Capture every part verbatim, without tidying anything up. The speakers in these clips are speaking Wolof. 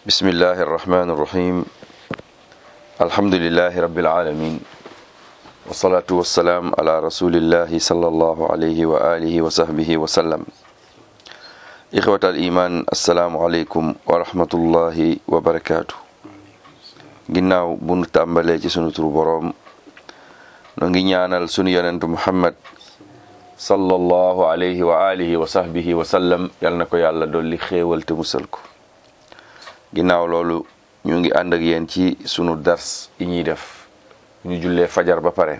bismillahi irrahmani irrahim alhamdulilahi rabbil alamin wasalaatu wassalaam ala rasulillahi sallallahu alayhi wa alihi wa sahbihi wa sallam. ixwat al iman assalaamu aleykum wa rahmatullahi wa barakaatu. ginnaaw bu nu tàmbalee ci sunu turu boroom no ngi ñaanal sunu yonentu muhammad sallallahu alayhi wa alihi wa sahbihi wa sallam yal na ko yàlla dolli xéewal te musal ko. ginnaaw loolu ñu ngi ànd ak yéen ci sunu dars yi ñuy def ñu jullee fajar ba pare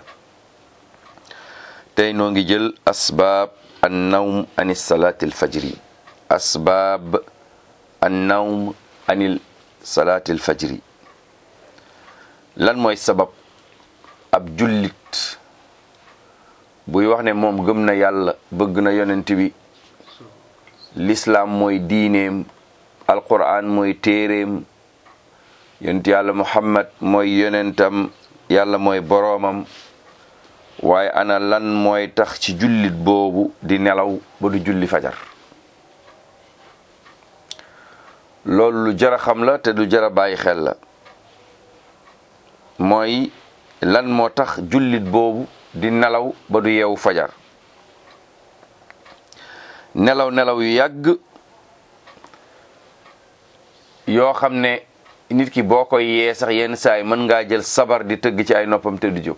tey noo ngi jël asbaab an nawm anil salaatil fajri asbaab an nawm anil salaatil fajri. lan mooy sabab ab jullit buy wax ne moom gëm na yàlla bëgg na yonent bi lislaam mooy diineem alquran mooy téeréem yonent yàlla muhammad mooy yonentam yàlla mooy boroomam waaye ana lan mooy tax ci jullit boobu di nelaw ba du julli fajar. loolu lu jara xam la te du jara bàyyi xel la mooy lan moo tax jullit boobu di nelaw ba du yeewu fajar. nelaw nelaw yu yàgg yoo xam ne nit ki boo koy yee sax yenn saa yi mën ngaa jël sabar di tëgg ci ay noppam te du jóg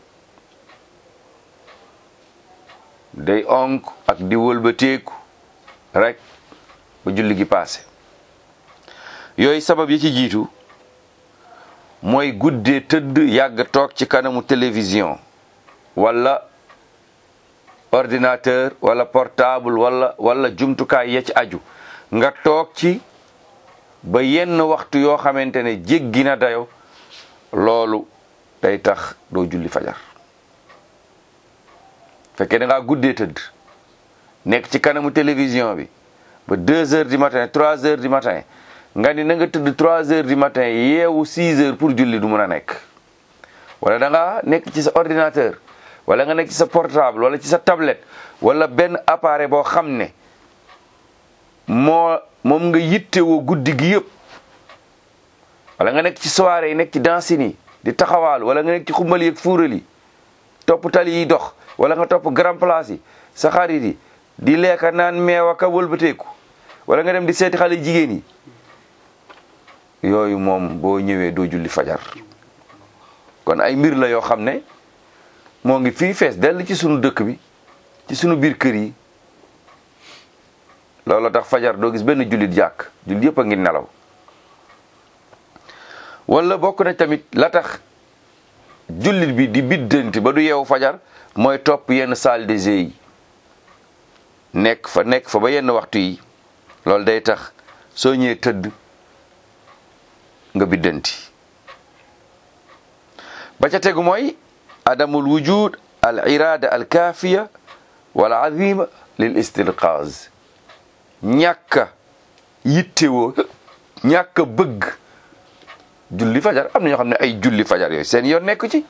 day onk ak di wëlbateeku rek ba julli gi paase. yooyu sabab yi ci jiitu mooy guddee tëdd yàgg toog ci kanamu télévision wala ordinateur wala portable wala wala jumtukaay ya ci aju nga toog ci ba yenn waxtu yoo xamante ne jéggi na dayo loolu day tax doo julli fajar. fekkee da ngaa guddee tëdd nekk ci kanamu télévision bi ba deux heures du matin trois heures du matin nga ni na nga tëdd trois heures du matin yeewu six heures pour julli du mën a nekk. wala da nga nekk ci sa ordinateur wala nga nekk ci sa portable wala ci sa tablette wala benn appareil boo xam ne moo moom nga yittewoo guddi gi yëpp wala nga nekk ci soirée yi nekk ci dansine yi di taxawaal wala nga nekk ci xumbal yi ak fuural yi topp tali yi dox wala nga topp grand place yi sa xarit yi di lekka naan meew ak a wëlbateeku wala nga dem di seeti xale jigéen yi yooyu moom boo ñëwee doo julli fajar. kon ay mbir la yoo xam ne moo ngi fii fees dell ci sunu dëkk bi ci sunu biir kër yi loolu tax fajar doo gis benn jullit jàkk jullit yëpp a ngi nelaw. wala bokk na tamit la tax jullit bi di biddanti ba du yeewu fajar mooy topp yenn salle de jeu yi nekk fa nekk fa ba yenn waxtu yi loolu day tax soo ñëwee tëdd nga biddanti. ba ca tegu mooy adamul wujud al irada al kaafiya wala azima lil istilqaaz ñàkka yittewoo ñàkka bëgg julli fajar. am na ñoo xam ne ay julli fajar yooyu seen yoon nekk ci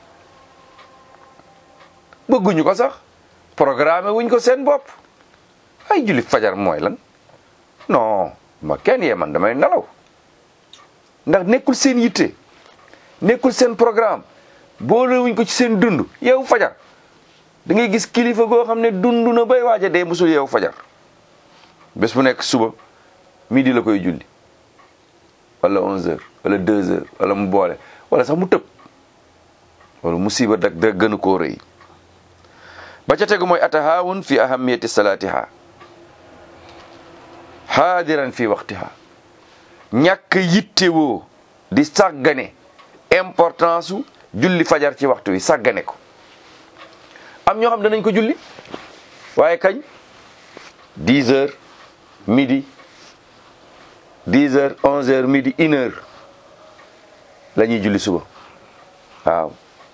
bëgguñu ko sax programme wuñ ko seen bopp. ay julli fajar mooy lan non ma kenn yee man damay nelaw ndax nekkul seen yitte nekkul seen programme boole wuñ ko ci seen dund. yeewu fajar da ngay gis kilifa goo xam ne dund na bay waaja dee musul yeewu fajar bés bu nekk suba midi la koy julli wala onze heures wala deux heures wala mu boole wala sax mu tëb wala musiba dak da gënu koo rëy. ba ca tegu mooy atahaawun fi ahamiyati salaatiha haadiran fi waqtiha ñàkk yittewoo di sàggane importance su julli fajar ci waxtu wi sàggane ko. am ñoo xam danañ ko julli waaye kañ dix heures midi dix heures onze heures midi une heure la ñuy julli suba waaw.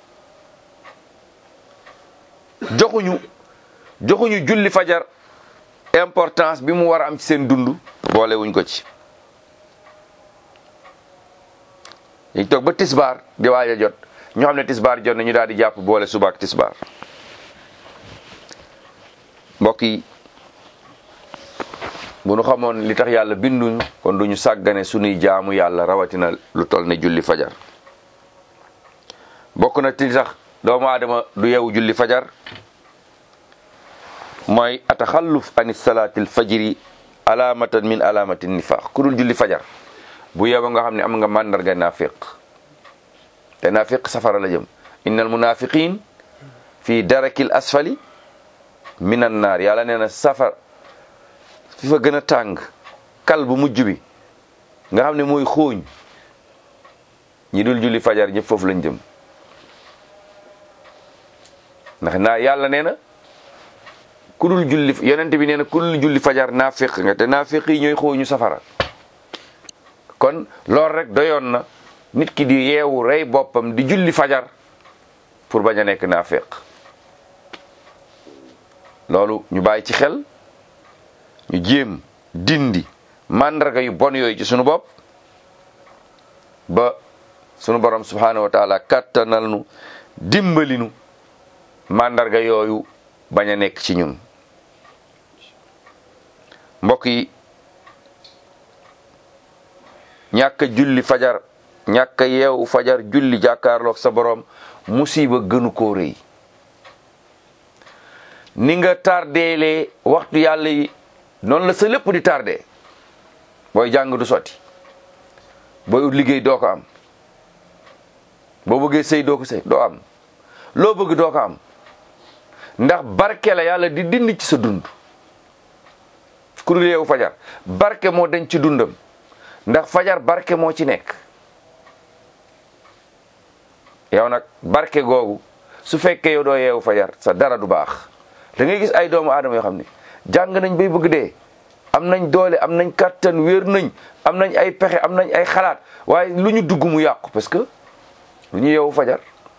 joxuñu joxuñu julli fajar importance bi mu war a am ci seen dund boole wuñ ko ci. ñu toog ba tisbaar di waaj a jot ñoo xam ne tisbaar jot na ñu daal di jàpp boole suba ak tisbaar. mbokk yi bu nu xamoon li tax yàlla binduñ kon duñu sàggane sunuy jaamu yàlla rawatina lu toll ne julli fajar. bokk na ci sax doomu aadama du yeewu julli fajar mooy ataxalluf ani salaatil fajri alaamatan min alaamati nifaq ku dul julli fajar bu yeewu nga xam ne am nga màndarga naafiq te naafiq safara la jëm. innal munafiqin fi darakil asfali minan naar yàlla nee na safar fi fa gën a tàng kal bu mujj bi nga xam ne mooy xooñ ñi dul julli fajar ñëpp foofu lañ jëm. ndax naa yàlla nee na ku dul julli yonent bi nee na ku dul julli fajar naafiq nga te naafiq yi ñooy xooñu safara. kon loolu rek doyoon na nit ki di yeewu rey boppam di julli fajar pour bañ a nekk naafiq. loolu ñu bàyyi ci xel ñu jéem dindi màndarga yu bon yooyu ci sunu bopp ba sunu borom subhanahu wa taala kattanal nu dimbali nu màndarga yooyu bañ a nekk ci ñun. mbokk yi ñàkk a julli fajar ñàkk a yeewu fajar julli jàkkaarloog sa borom musiba gënu koo rëy. ni nga tardeelee waxtu yàlla yi noonu la sa lépp di tardé booy jàng du sotti booy ut liggéey doo ko am boo bëggee sëy doo ko sëy doo am loo bëgg doo ko am ndax barke la yàlla di dindi ci sa dund. ku dul yeewu fajar barke moo dañ ci dundam ndax fajar barke moo ci nekk. yow nag barke googu su fekkee yow doo yeewu fajar sa dara du baax. da ngay gis ay doomu aadama yoo xam ne jàng nañ bay bëgg dee am nañ doole am nañ kàttan wér nañ am nañ ay pexe am nañ ay xalaat waaye lu ñu dugg mu yàqu parce que lu ñu yeewu fajar.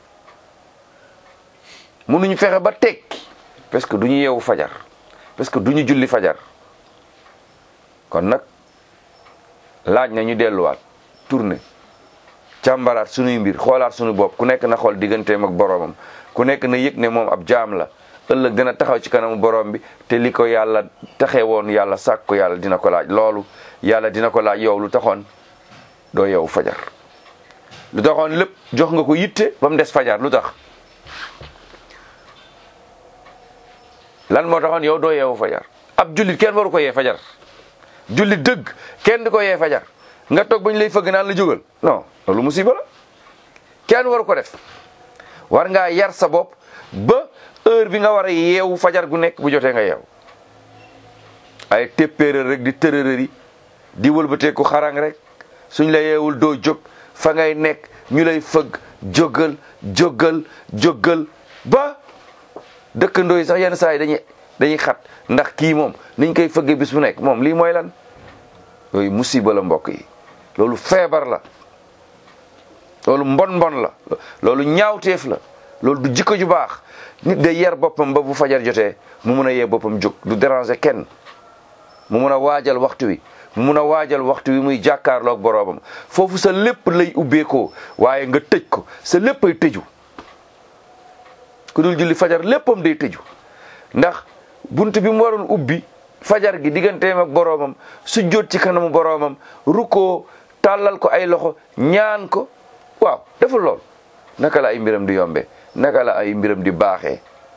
mënuñu fexe ba tekki parce que du ñu yeewu fajar parce que du ñu julli fajar. kon nag laaj na ñu delluwaat tourner càmbaraat sunuy mbir xoolaat sunu bopp ku nekk na xool digganteem ak boroomam ku nekk na yëg ne moom ab jaam la. ëllëg dina taxaw ci kanamu borom bi te li ko yàlla taxee woon yàlla sàkk ko yàlla dina ko laaj loolu yàlla dina ko laaj yow lu taxoon doo yeewu fajar lu taxoon lépp jox nga ko yitte ba mu des fajar lu tax lan moo taxoon yow doo yeewu fajar. ab jullit kenn waru ko yee fajar jullit dëgg kenn di ko yee fajar nga toog bañ lay fëgg naan la jógal non loolu musiba la kenn waru ko def. war ngaa yar sa bopp ba heure bi nga war a yeewu fajar gu nekk bu jotee nga yeewu ay téppéeréer rek di tërërëri di wëlbatee ku xarang rek suñ la yeewul doo jóg fa ngay nekk ñu lay fëgg jógal jógal jógal ba dëkkandoo yi sax yenn saa yi dañuy dañuy xat ndax kii moom niñ koy fëggee bis bu nekk moom lii mooy lan. yooyu musiba la mbokk yi loolu feebar la loolu mbon mbon la loolu ñaawteef la loolu du jikko ju baax. nit day yar boppam ba bu fajar jotee mu mun a yee boppam jóg du déranger kenn mu mun a waajal waxtu wi mu mun a waajal waxtu wi muy jàkkaarloog boroomam foofu sa lépp lay ubbeekoo waaye nga tëj ko sa léppay tëju. ku dul julli fajar léppam day tëju ndax bunt bi mu waroon ubbi fajar gi digganteem ak boroomam su jot ci kanamu boroomam rukkoo tàllal ko ay loxo ñaan ko waaw deful lool naka la ay mbiram di yombe naka la ay mbiram di baaxee.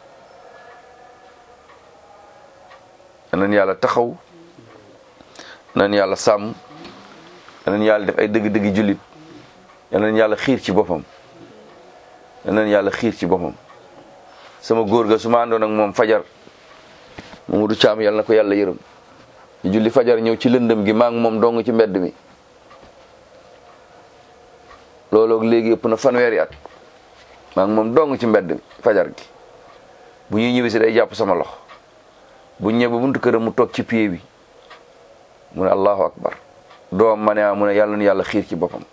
nañ yàlla taxaw nañ yàlla sàmm nañ yàlla def ay dëgg-dëgg jullit nañ yàlla xiir ci boppam nañ yàlla xiir ci boppam. sama góor ga su ma àndoon ak moom fajar Mamadou Thiam yàlla na ko yàlla yërëm ñu julli fajar ñëw ci lëndëm gi maa ngi moom dong ci mbedd mi looloog léegi ëpp na fanweeri at maa ngi moom dong ci mbedd mi fajar gi bu ñuy ñëwee si day jàpp sama loxo bu ñëwee ba buntu këram mu toog ci pied bi mu ne allahu akbar doom ma ne ah mu ne yàlla na yàlla xiir ci boppam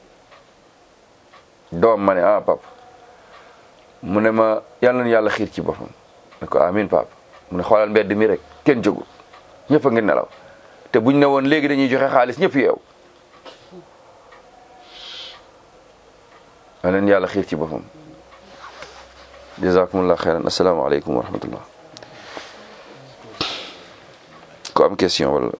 doom ma ne ah papa mu ne ma yàlla na yàlla xiir ci boppam ne ko amin papa mu ne xoolal mbedd mi rek kenn jógul ñëpp a ngi nelaw te buñ ne woon léegi dañuy joxe xaalis ñëpp yeew yàlla na yàlla xiir ci boppam jazakumullah xeyran asalaamaaleykum wa rahmatullah ko am question wala